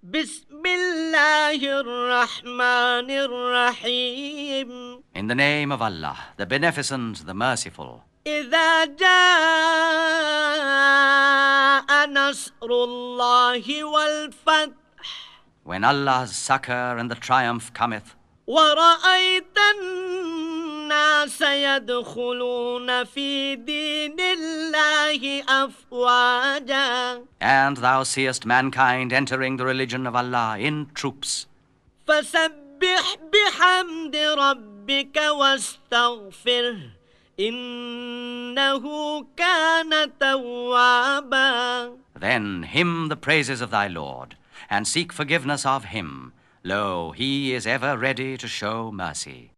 بسم الله الرحمن الرحيم. In the name of Allah, the Beneficent, the Merciful. إذا جاء نصر الله والفتح When Allah's succor and the triumph cometh, ورأيت الناس يدخلون في دين الله أفواجا and thou seest mankind entering the religion of Allah in troops, فسبح بحمد ربك واستغفره إنه كان توابا. then hymn the praises of thy Lord, and seek forgiveness of him. Lo, he is ever ready to show mercy.